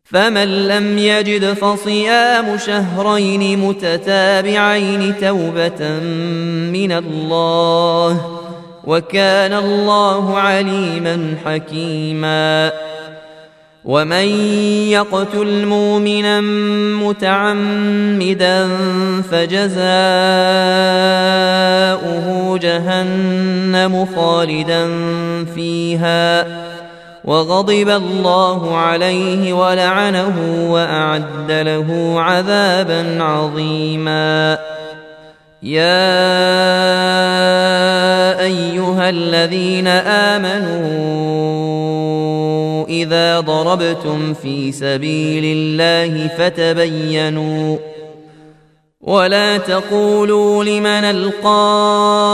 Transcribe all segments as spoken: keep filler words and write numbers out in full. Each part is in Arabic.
فمن لم يجد فصيام شهرين متتابعين توبة من الله وكان الله عليما حكيما. ومن يقتل مؤمنا متعمدا فجزاؤه جهنم خالدا فيها وغضب الله عليه ولعنه وأعد له عذابا عظيما. يا أيها الذين آمنوا إذا ضربتم في سبيل الله فتبينوا ولا تقولوا لمن ألقى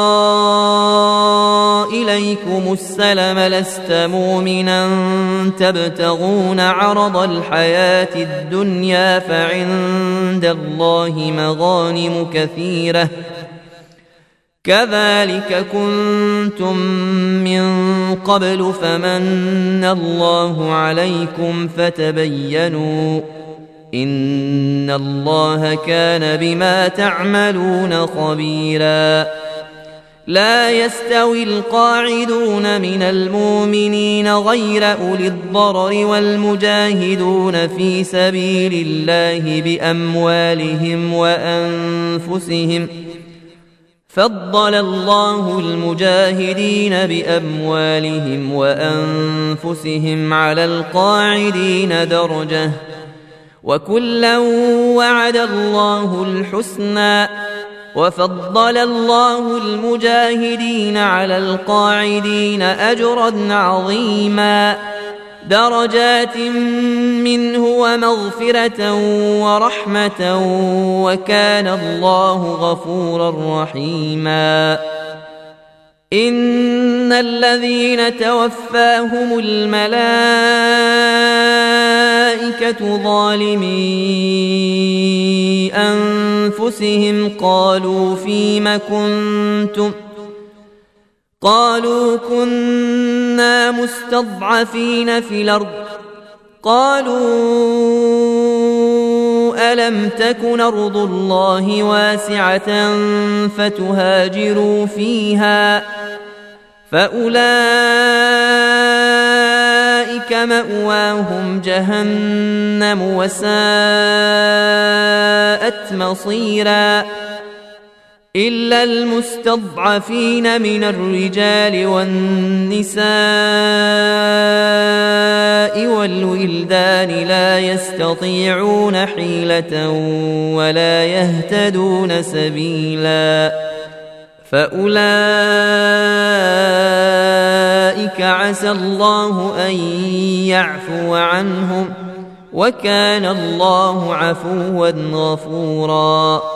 إليكم السلم لست مؤمنا تبتغون عرض الحياة الدنيا فعند الله مغانم كثيرة كذلك كنتم من قبل فمن الله عليكم فتبينوا إن الله كان بما تعملون خبيرا. لا يستوي القاعدون من المؤمنين غير أولي الضرر والمجاهدون في سبيل الله بأموالهم وأنفسهم فضل الله المجاهدين بأموالهم وأنفسهم على القاعدين درجة وكلا وعد الله الحسنى وفضل الله المجاهدين على القاعدين أجرا عظيما درجات منه ومغفرة ورحمة وكان الله غفورا رحيما. إن الذين توفاهم الملائكة ظالمي أنفسهم قالوا فيم كنتم قالوا كنا مستضعفين في الأرض قالوا ألم تكن أرض الله واسعة فتهاجروا فيها فأولئك مأواهم جهنم وساءت مصيرا إلا المستضعفين من الرجال والنساء والولدان لا يستطيعون حيلة ولا يهتدون سبيلا فأولئك عسى الله أن يعفو عنهم وكان الله عفوا غفورا.